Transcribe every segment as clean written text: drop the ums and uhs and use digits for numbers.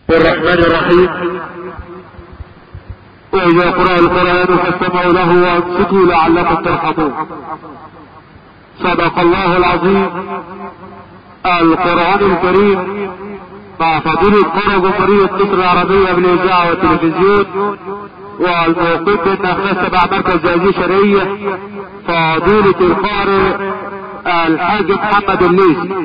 الرحمن الرحيم. وإذا قرأ القرآن فاستمعوا له وانصتوا لعلكم ترحمون. صدق الله العظيم. القرآن الكريم مع فضيلة قرى جمهورية مصر العربية بالإذاعة والتلفزيون والموقف النخلة تبع مركز هذه شرعية فضيلة القارئ الحاج محمد الليثي.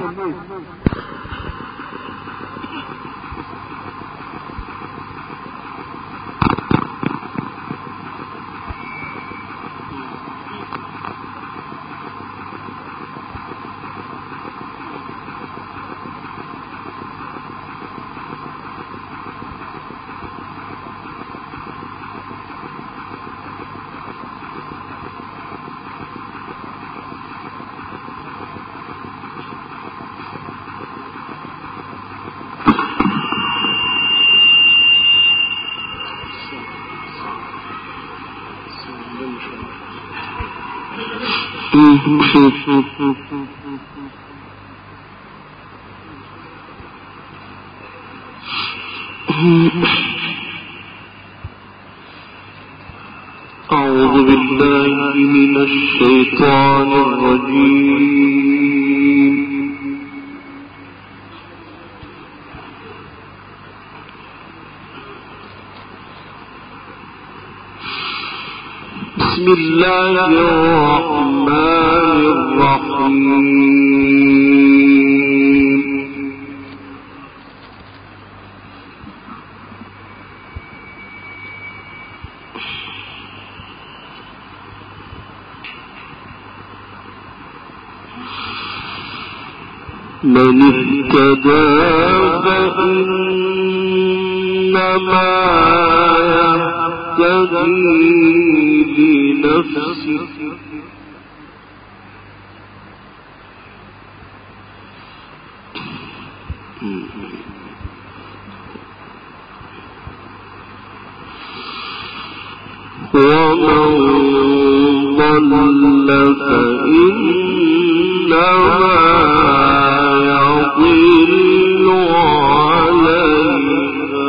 أعوذ بالله من الشيطان الرجيم. بسم الله الرحمن الرحيم. من اهتدى فإنما يهتدي لنفسه ومن ضل فإنما يضل عليها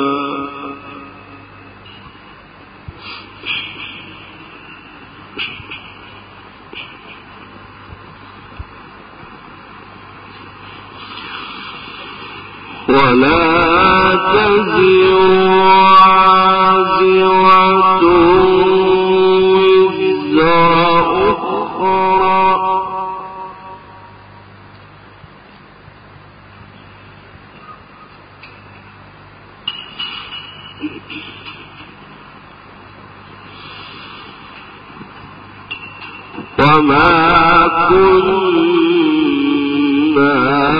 ولا تزر وازرة وزر أخرى وما كنا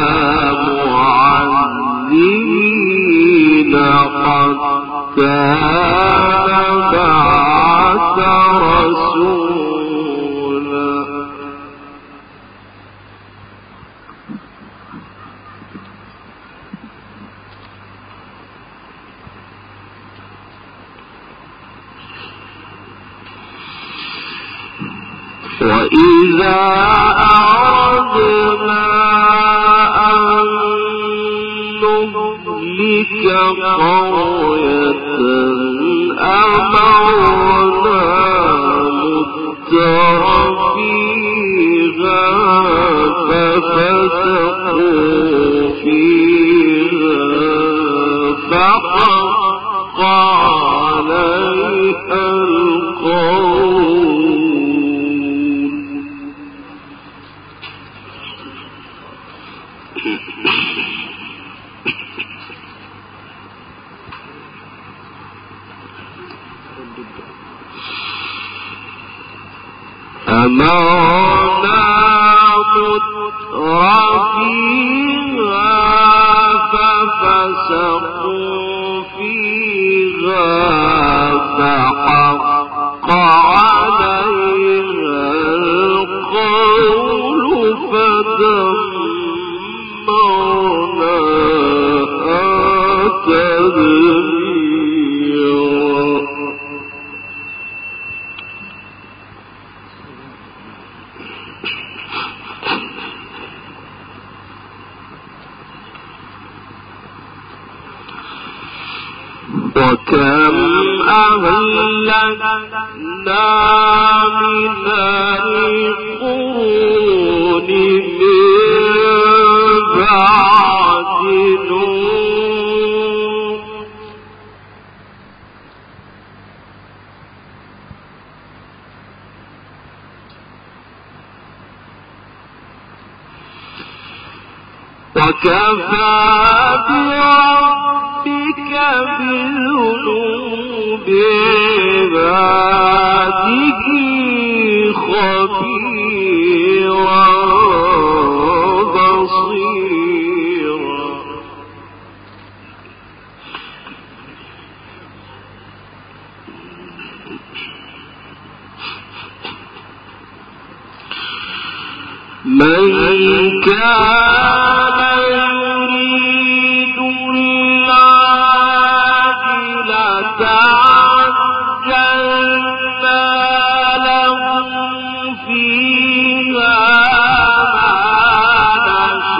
معذبين حتى نبعث رسولا وإذا أردنا أن نهلك قرية أمرنا متر فيها ففسقوا فيها فحق عليها القول أمرنا مترفيها ففسقوا فيها فحق عليها القول فدمرناها تدميرا وكم أهلكنا من القرون من بعد نوح وكفى بربك بذنوب عباده خبيرا بصيرا من كان يريد العاجلة عجلنا له فيها ما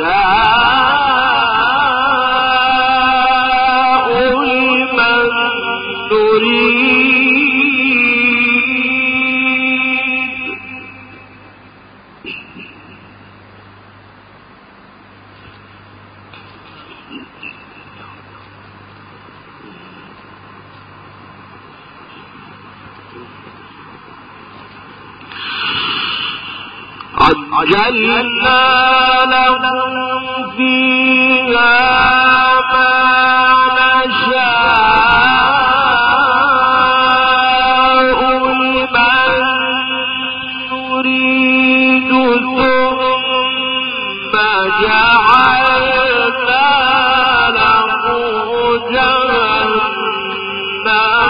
نشاء لمن نريد عجلنا لهم فيها ما نشاء لمن نريد ثم جعلنا له جهنم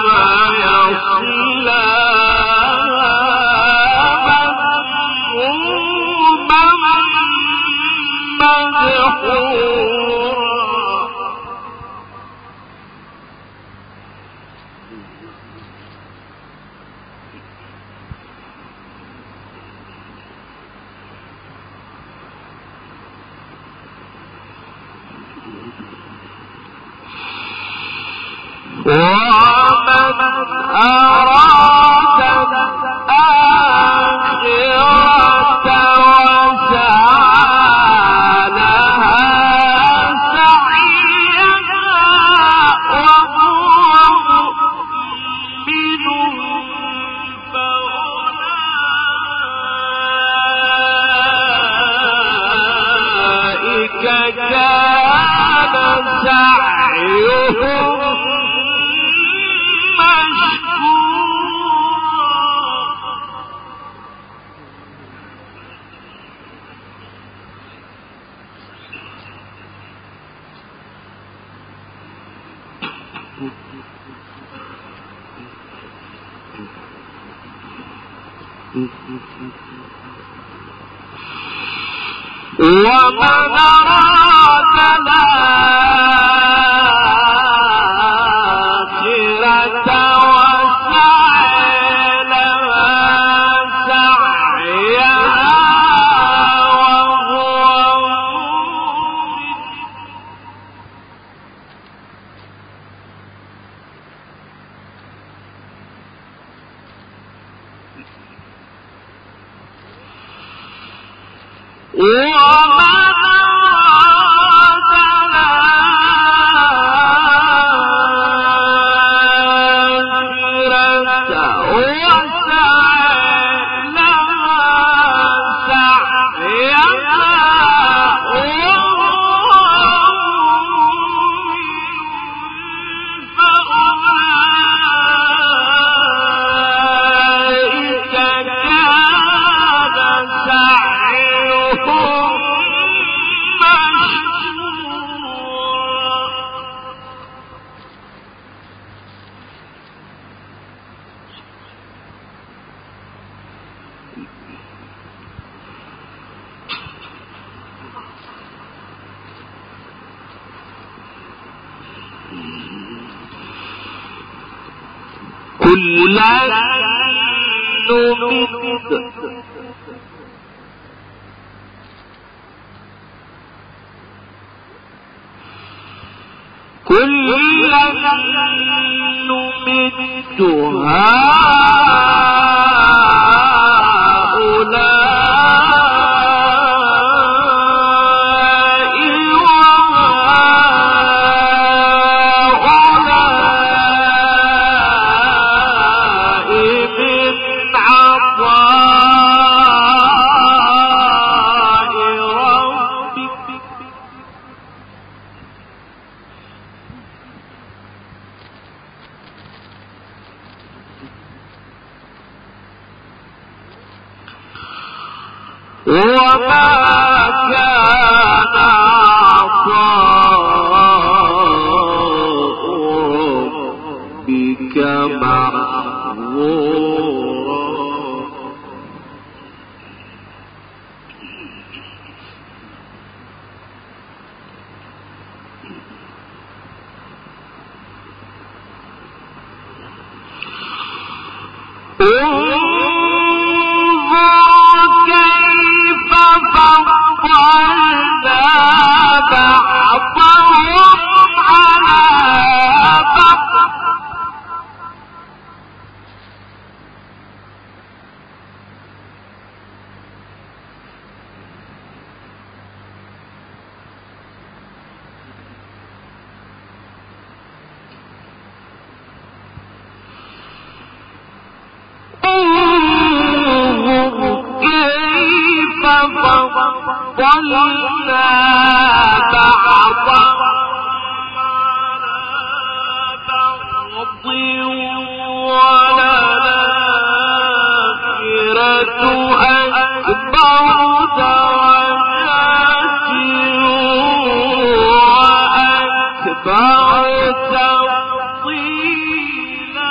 ومن أراد الآخرة وسعى لها سعيها وهو مؤمن فأولئك كان سعيهم ومن أراد الآخرة وسعى لها سعيها وهو ومن أراد الآخرة وسعى لها سعيها وهو فأولئك كان سعيهم كلا نمد كلا نمد وما كان عطاء ربك محظورا فضلنا بعضهم على بعض فضلنا بعضهم على بعض وللآخرة أكبر درجات وأكبر تفضيلا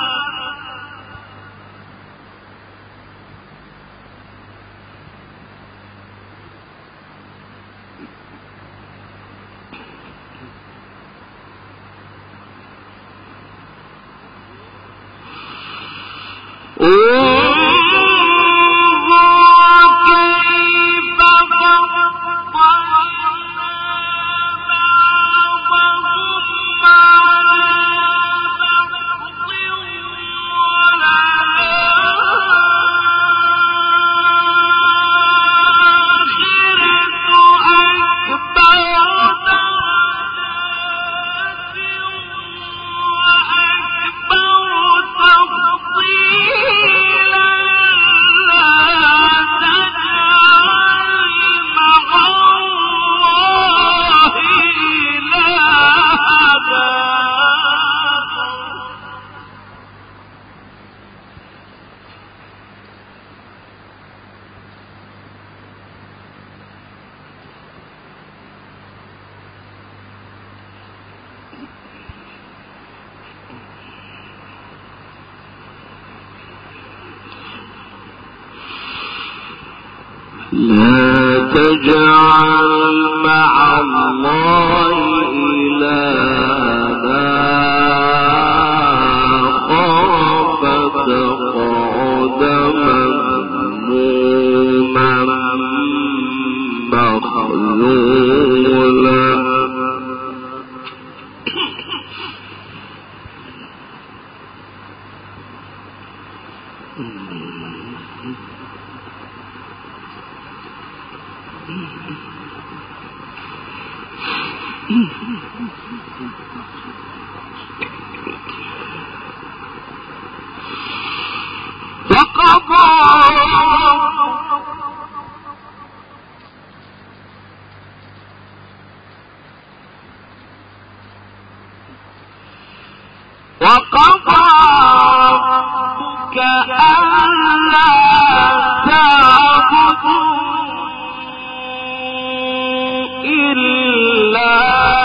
لا تجعل مع الله إلها آخر فتقعد مذموما مخذولا وقضى ربك ألا تعبدوا إلا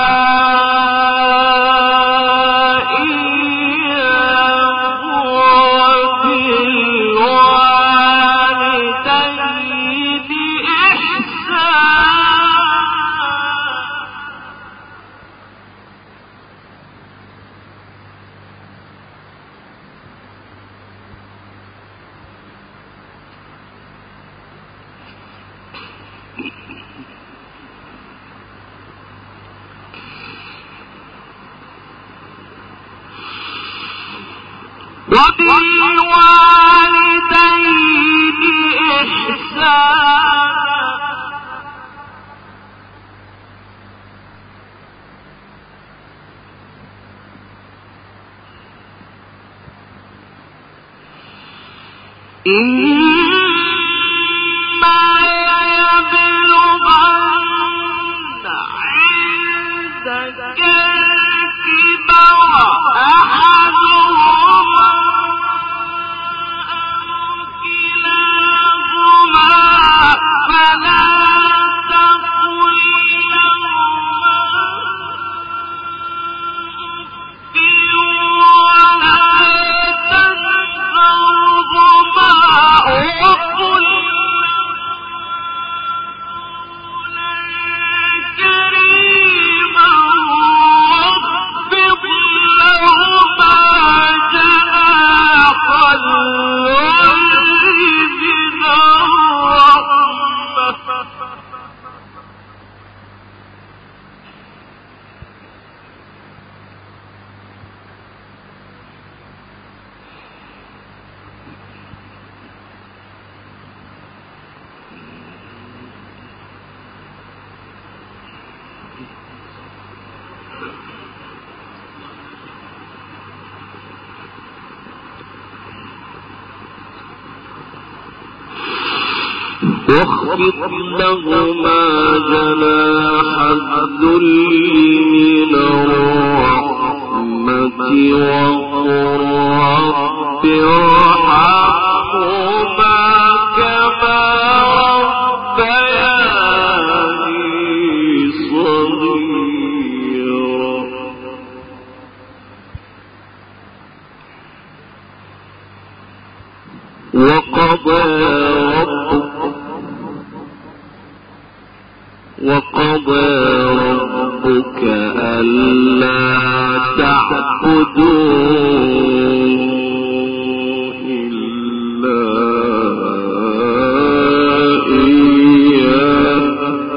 إياه وبالوالدين إحسانا واخفض لهما جناح الذل من الرحمة وقل رب ارحمهما كما ربياني صغيرا. وقضى ربك ألا تعبدوا إلا إياه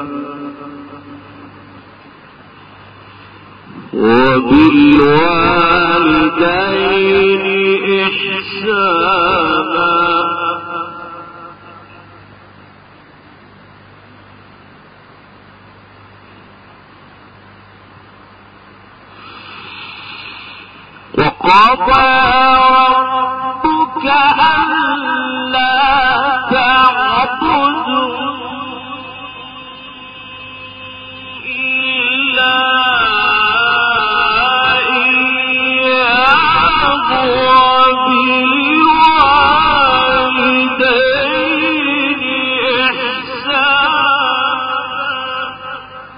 وبالوالدين إحسانا وقضى ربك ألا تعبدوا إلا إياه وبالوالدين إحسانا.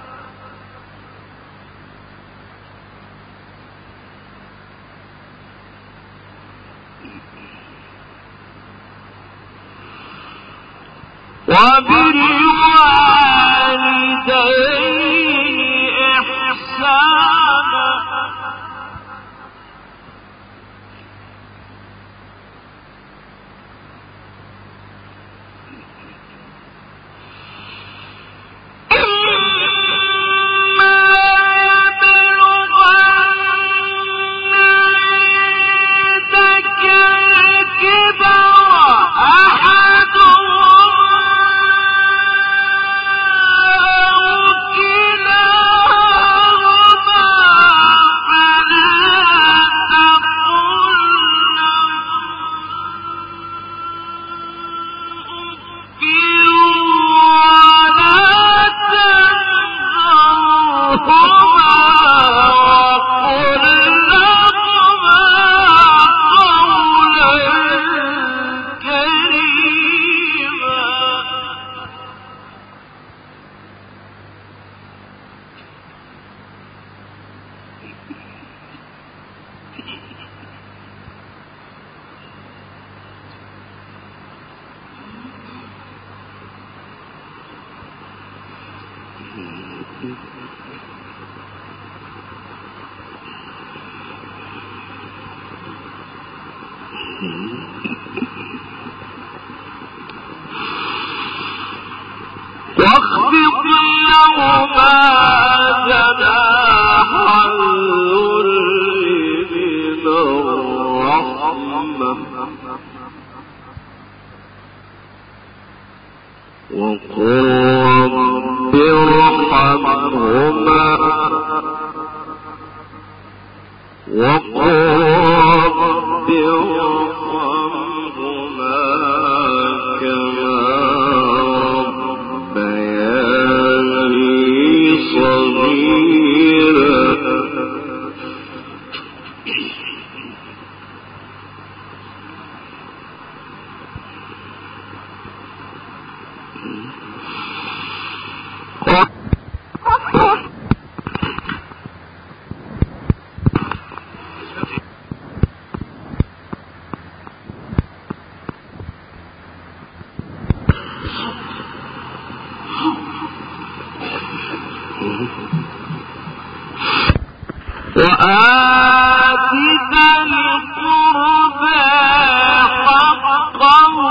وبالوالدين إحسانا واخفض لهما جناح الذل من الرحمة ارحمهما وقل رب ارحمهما كما ربياني صغيرا وآت ذا القربى حقه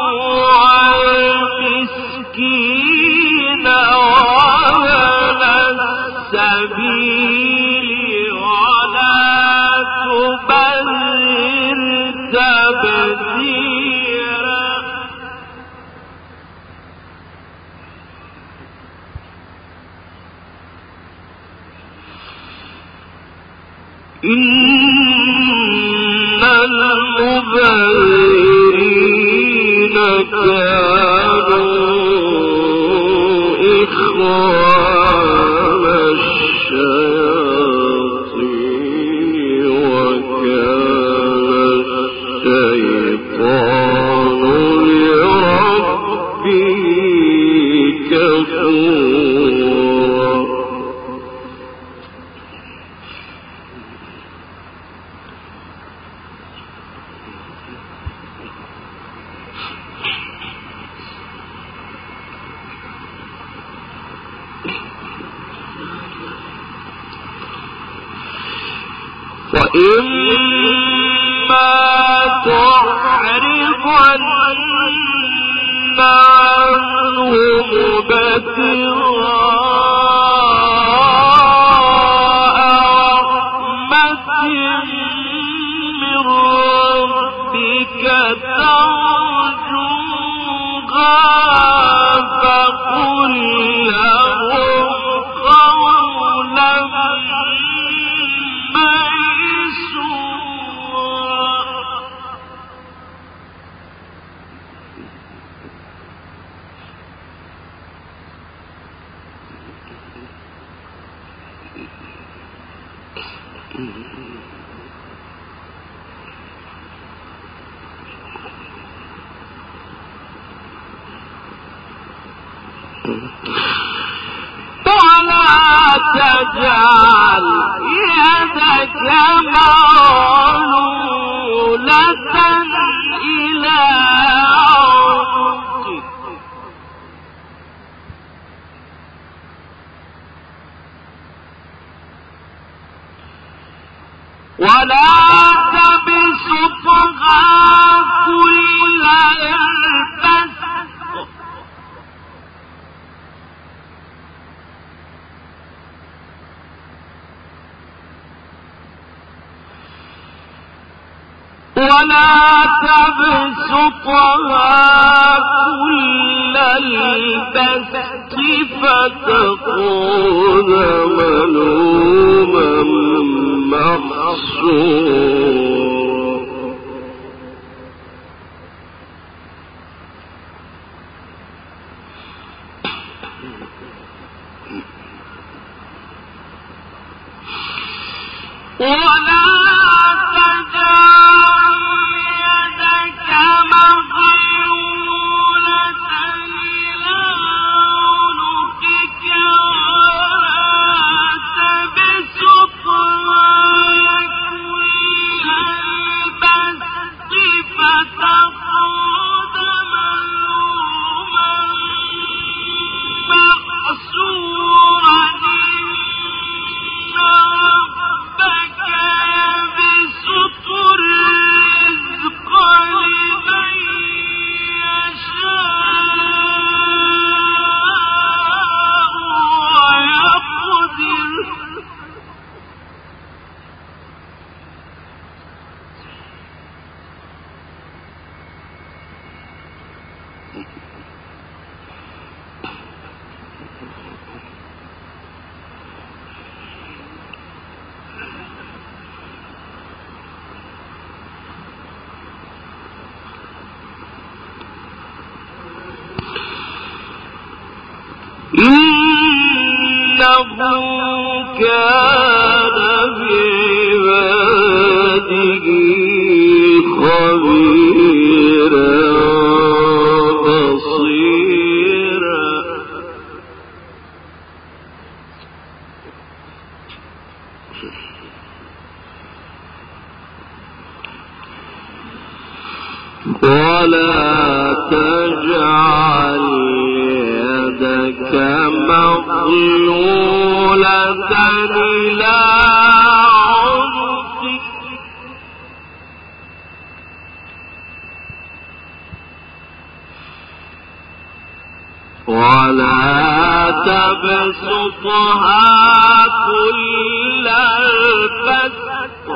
والمسكين وابن السبيل ولا تبذر تبذيرا إن المبذرين كانوا إخوان الشياطين وكان الشيطان لربه كفورا وإما تعرض عنهم ابتغاء رحمة من ربك ترجوها فقل لهم قولا ولا تجعل يدك مغلولة إلى عنقك ولا تبسطها كل البسط فتكون ملوما محسورا ولا تجعل يدك مغلولة إلى عنقك ولا تبسطها كل البسط فتقعد ملوما محسورا إن ربك كان بعباده خبيرا بصيرا. ولا تجعل يدك مغلولة إلى عنقك ولا تبسطها كل البسط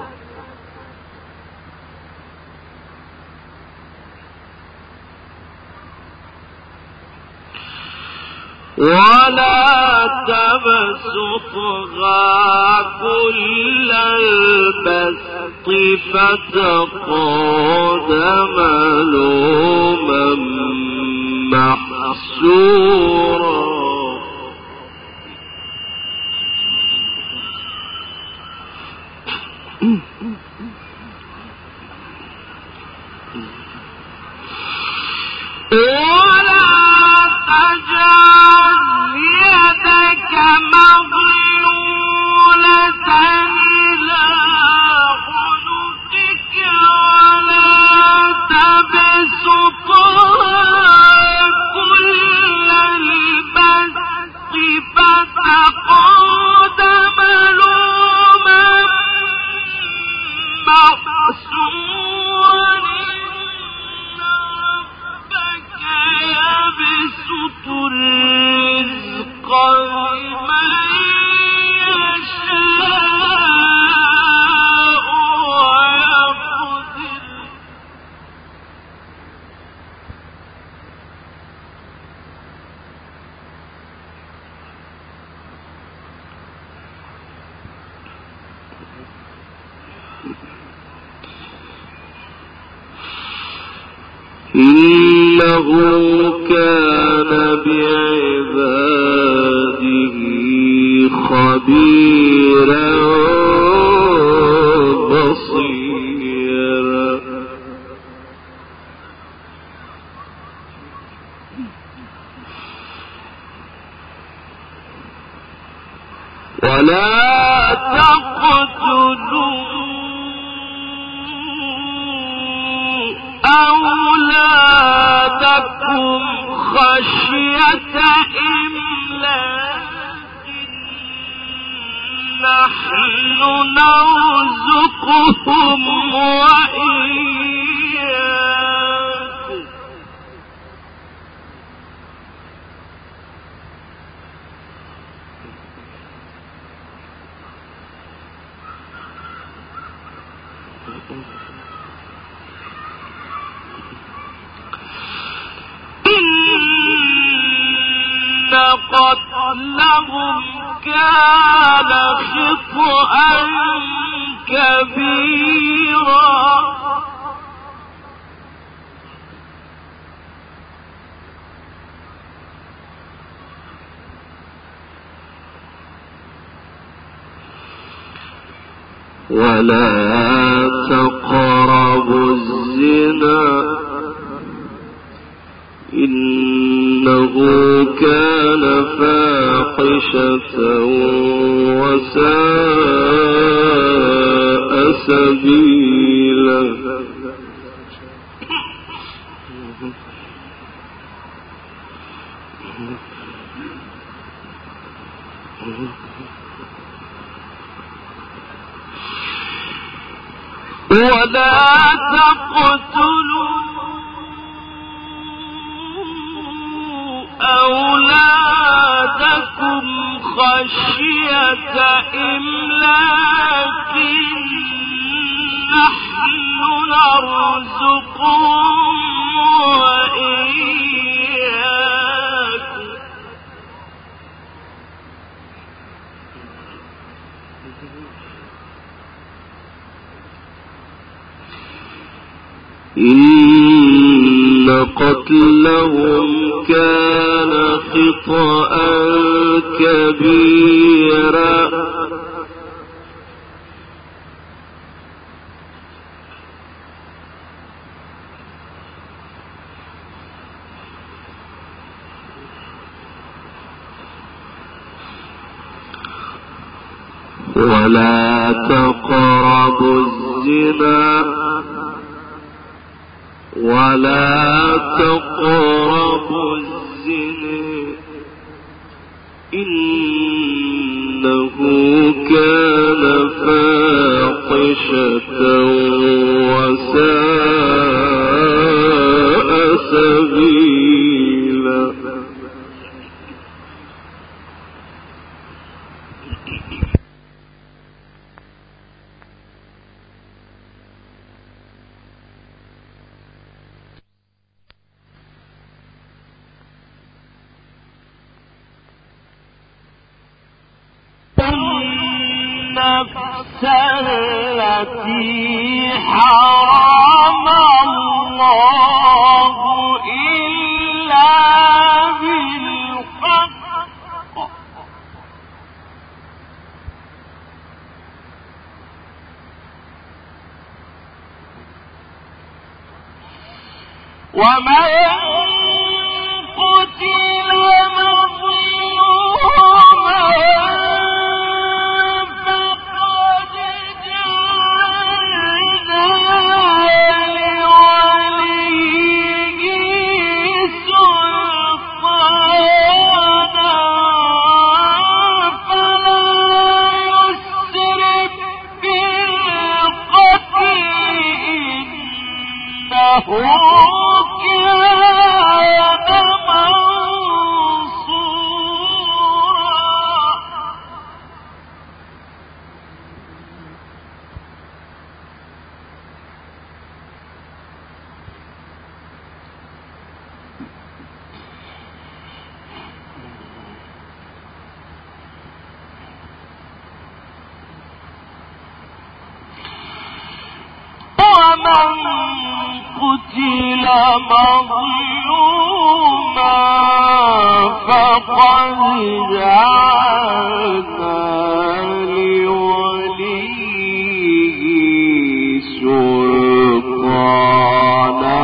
كل البسط فتقعد ملوما محسورا. ولا تجعل يدك مغلولة إلى عنقك ولا تبسطها كل البسط فتقعد ملوما محسورا. يبسط الرزق لمن يشاء ويقدر إنه كان بعباده خبيرا بصيرا. ولا تقتلوا أولادكم خشية إملاق نحن نرزقهم وإياكم إن قتلهم كان خطأ كبيرا. ولا تقربوا الزنا إنه كان فاحشة وساء سبيلا. ولا تقتلوا أولادكم خشية إملاق نحن نرزقهم وإياكم إن قتلهم كان خطأ كبيرا ولا تقربوا الزنا ولا تقربوا الزنا إنه كان فاحشة وساء سبيلا النفس التي حرم الله إلا بالحق ومن قتل مظلوما قتل مظلوما فقد جعلنا لوليه سلطانا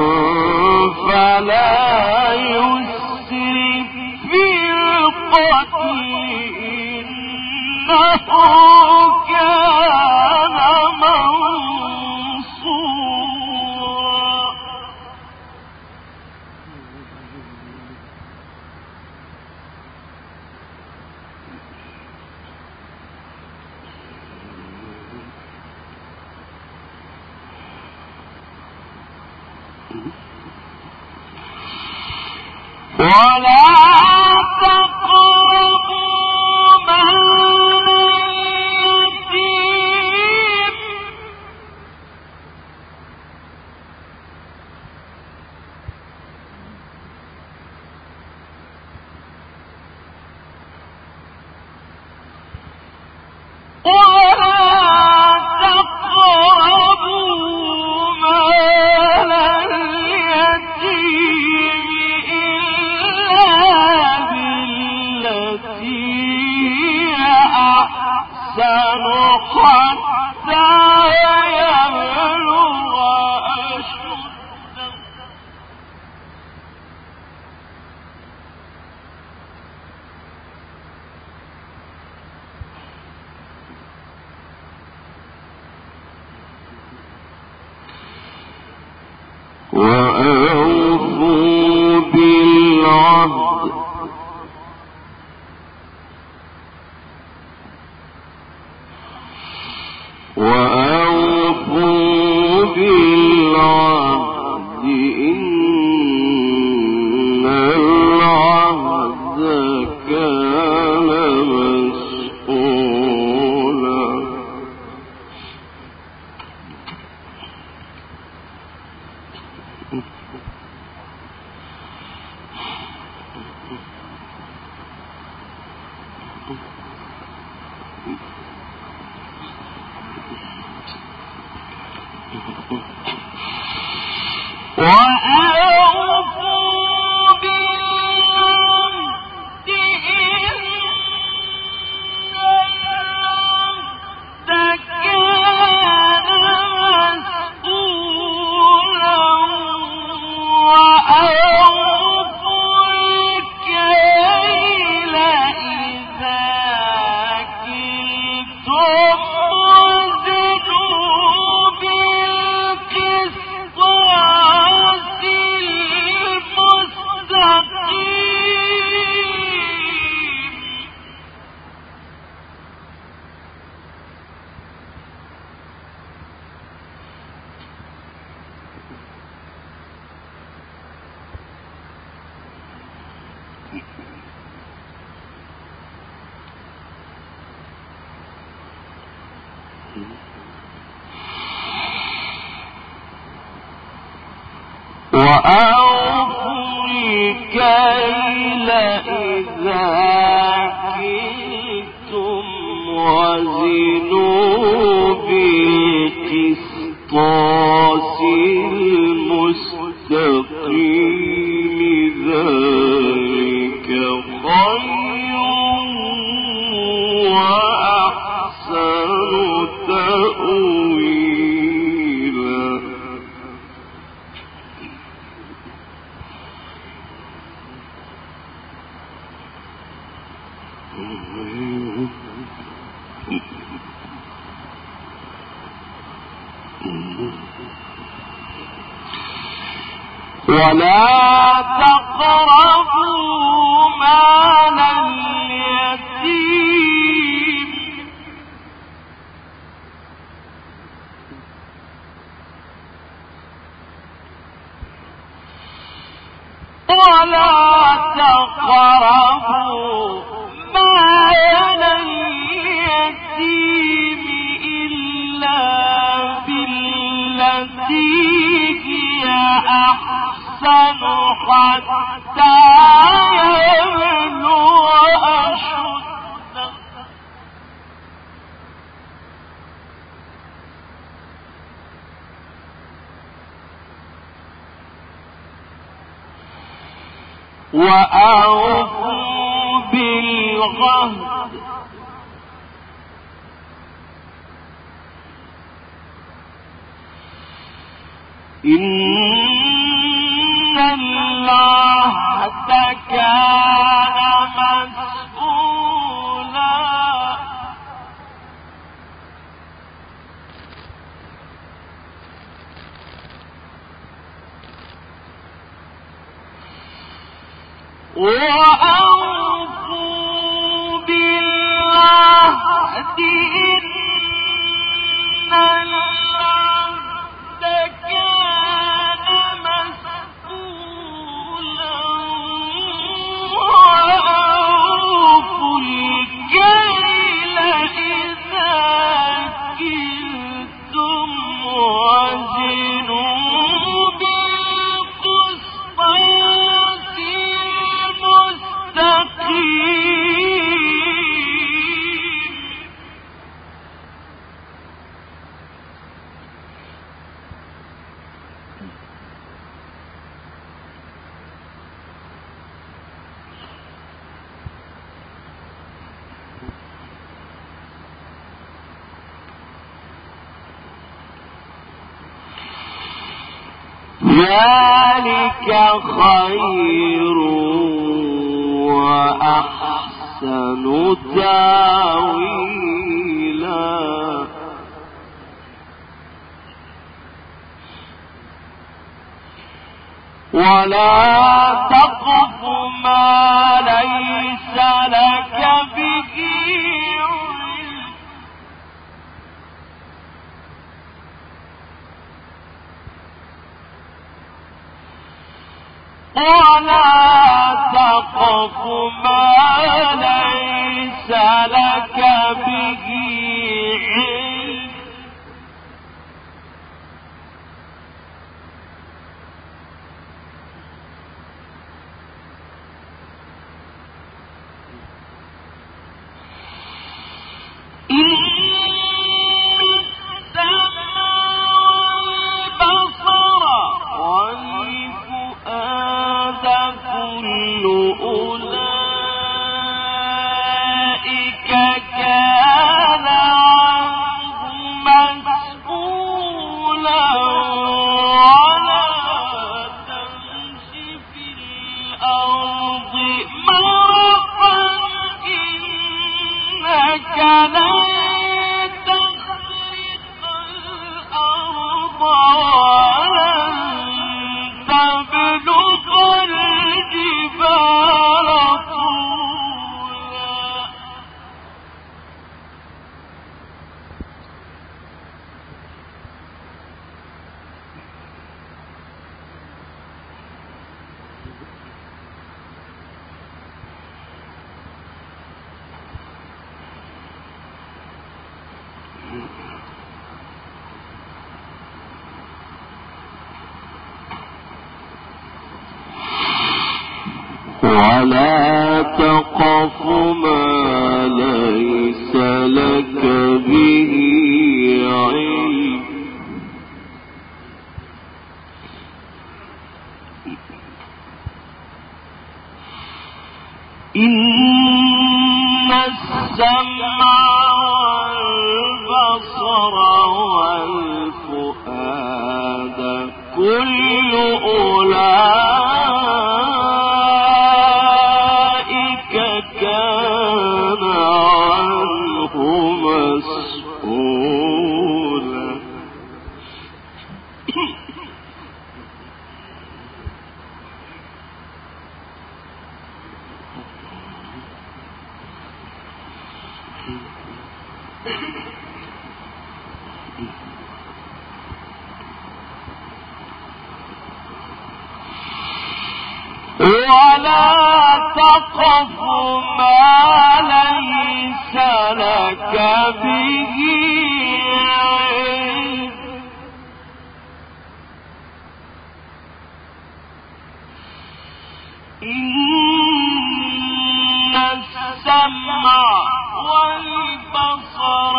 فلا يسرف في القتل إنه كان ولا تقربوا مال اليتيم حتى يبلغ أشده وأوفوا بالعهد وأوفوا بالعهد إن العهد كان مسؤولا وأوفوا بالعهد وأوفوا الكيل إذا كلتم وزنوا بالقسطاس المستقيم ذلك خير وأحسن تأويلا. ولا تقربوا مال اليتيم إلا بالتي هي أحسن حتى يبلغ أشده. وأوفوا بالعهد إن العهد كان مسؤولا. وأوفوا بالعهد إن العهد كان مسؤولا. وأوفوا الكيل إذا كلتم وزنوا بالقسطاس المستقيم. ذلك خير وأحسن تأويلا. ولا تقف ما ليس لك به علم ولا تقف ما ليس لك به علم إن السمع والبصر والفؤاد كل أولئك كان عنه مسؤولا. ولا تمش في الأرض مرحا إنك لن تخرق الأرض ولن تبلغ الجبال طولا. ولا تقف ما ليس لك به علم إن السمع والبصر والفؤاد كل أولئك كان عنه مسؤولا ولا تقف ما ليس لك به علم إن السمع والبصر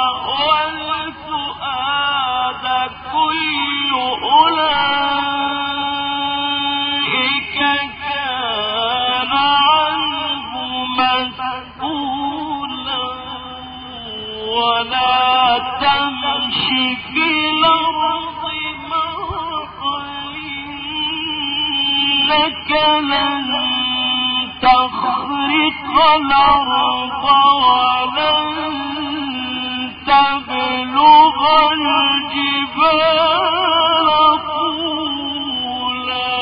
والفؤاد كل أولئك كان عنه مسؤولا ولا تمش في الأرض مرحا إنك لن تخرق الأرض ولن تبلغ الجبال طولا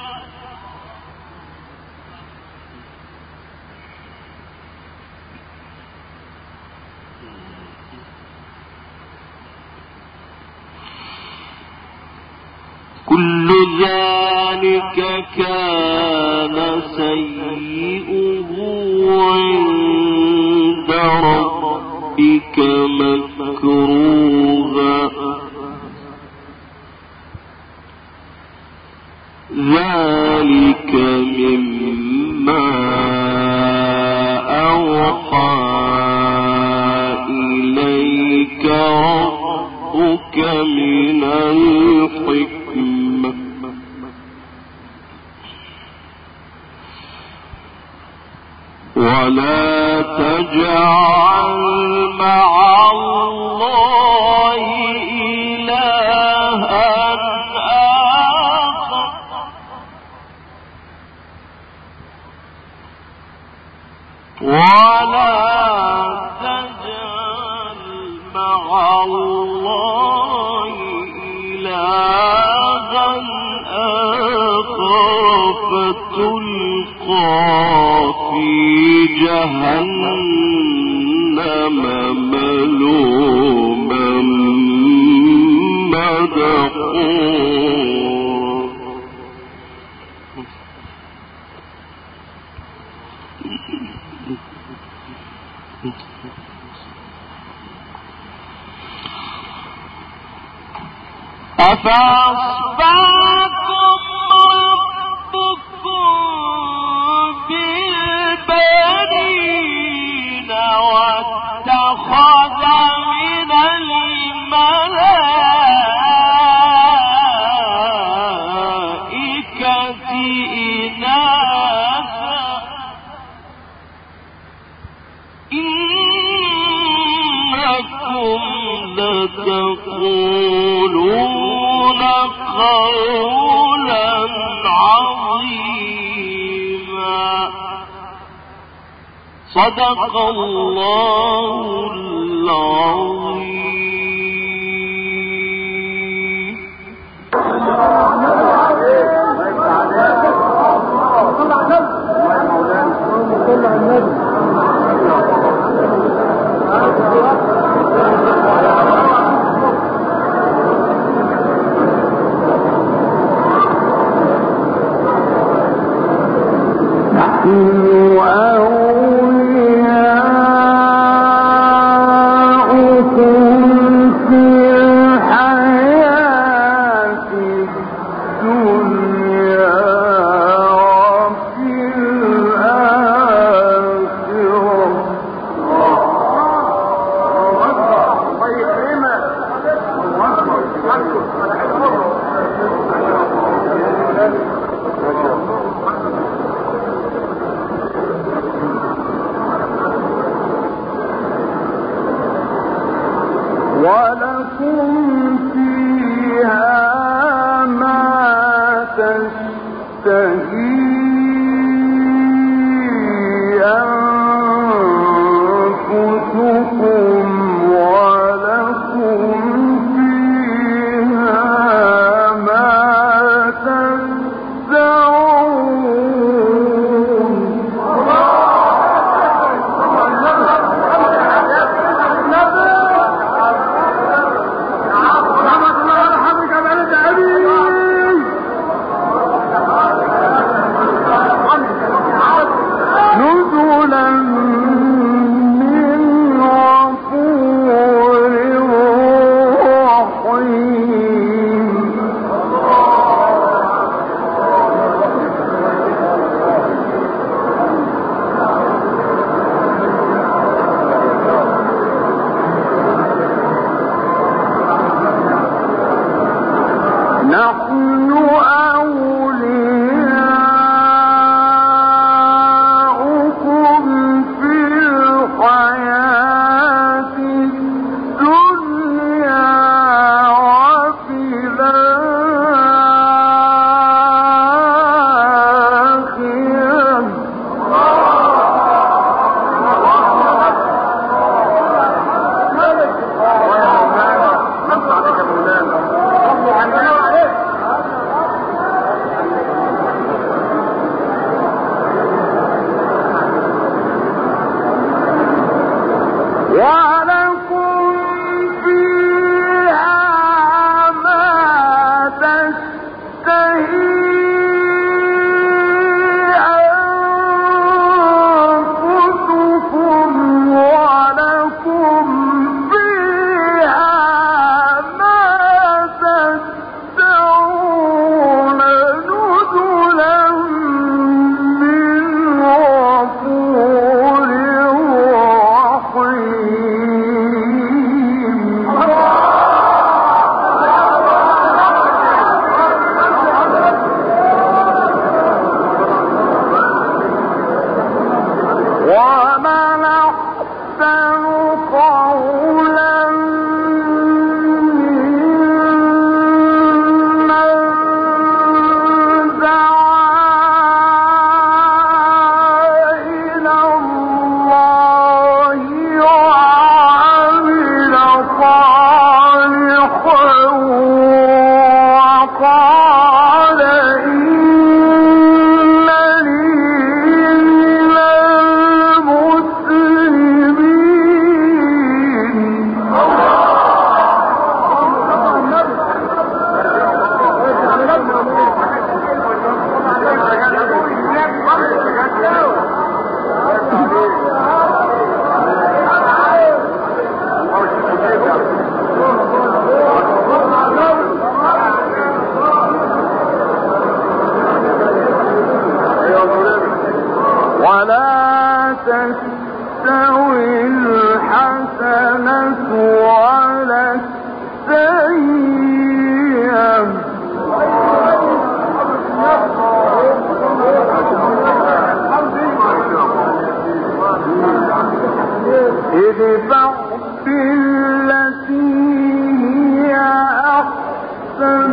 كل ذلك كان سيئه عند ربك مكروها ذلك مما أوحى إليك ربك من الحكمة ولا تجعل مع الله إلها آخر ولا تجعل مع الله إلها آخر فتلقى في جهنم ملوما مدحورا أفأصفاكم ربكم بالبنين واتخذ من الملائكة إناثا إنكم لتقولون قولا عظيما صدق الله العظيم. أولياء ولكم فيها ما تشتهي أنفسكم ولكم فيها ما تدعون. نزلا من غفور رحيم. نحن أولياؤكم في الحياة الدنيا وفي ولكم فيها ما تشتهي أنفسكم ولكم فيها ما تدعون. نزلا من غفور ومن أحسن قولا ممن دعا إلى الله وعمل صالحا وقال إنني من المسلمين. ولا تستوي الحسنة ولا السيئة ادفع بالتي هي أحسن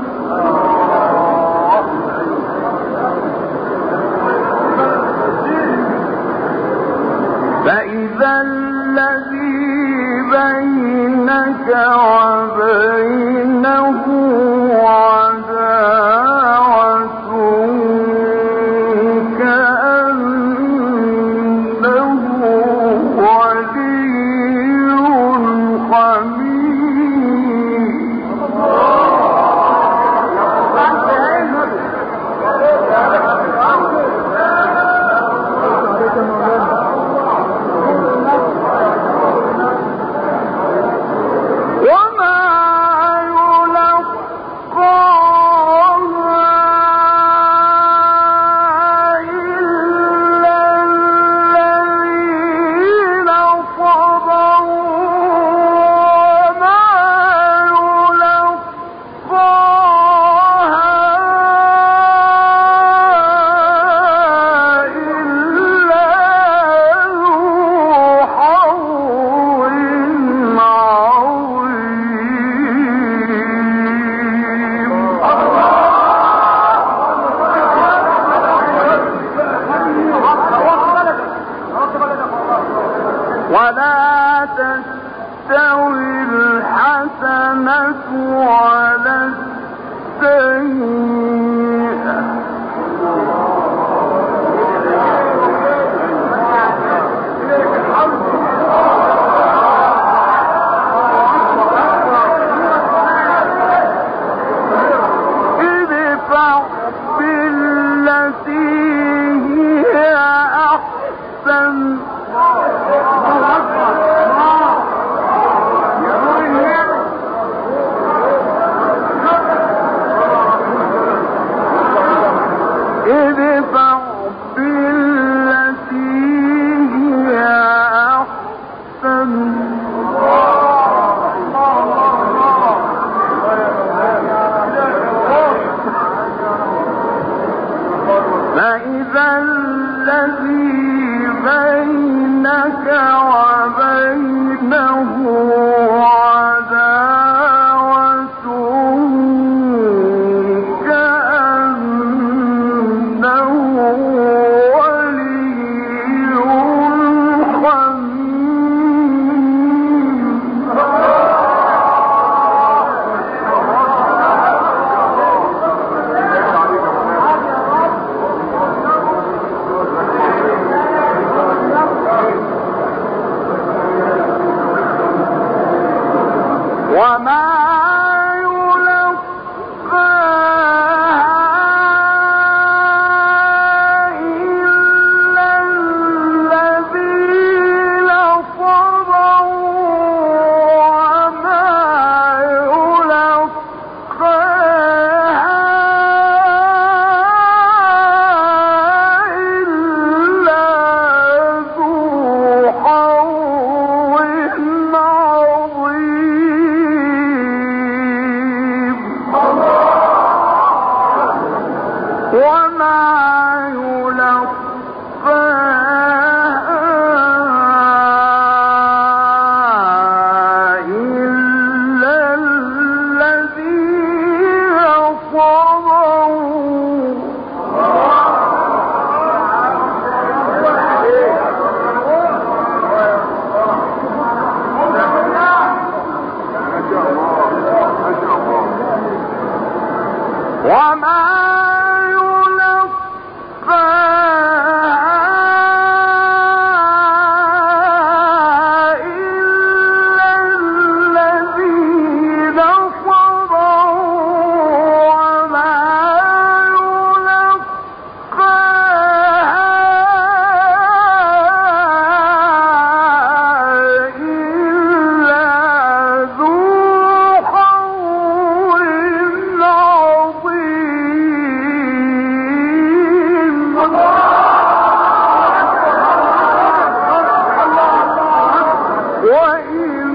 فإذا الذي بينك وبينه عداوة كأنه ولي حميم. وما يلقى تستوي الحسنة ولا السيئة ادفع بالتي هي أحسن ادفع بالتي هي أحسن فإذا الذي بينك وبينه عداوة كأنه ولي وما يلقاها إلا الذين صبروا وما يلقاها إلا ذو حظ عظيم وما يلقاها إلا الذين صبروا وما يلقاها إلا الذين صبروا وما يلقاها إلا ذو حظ عظيم وإن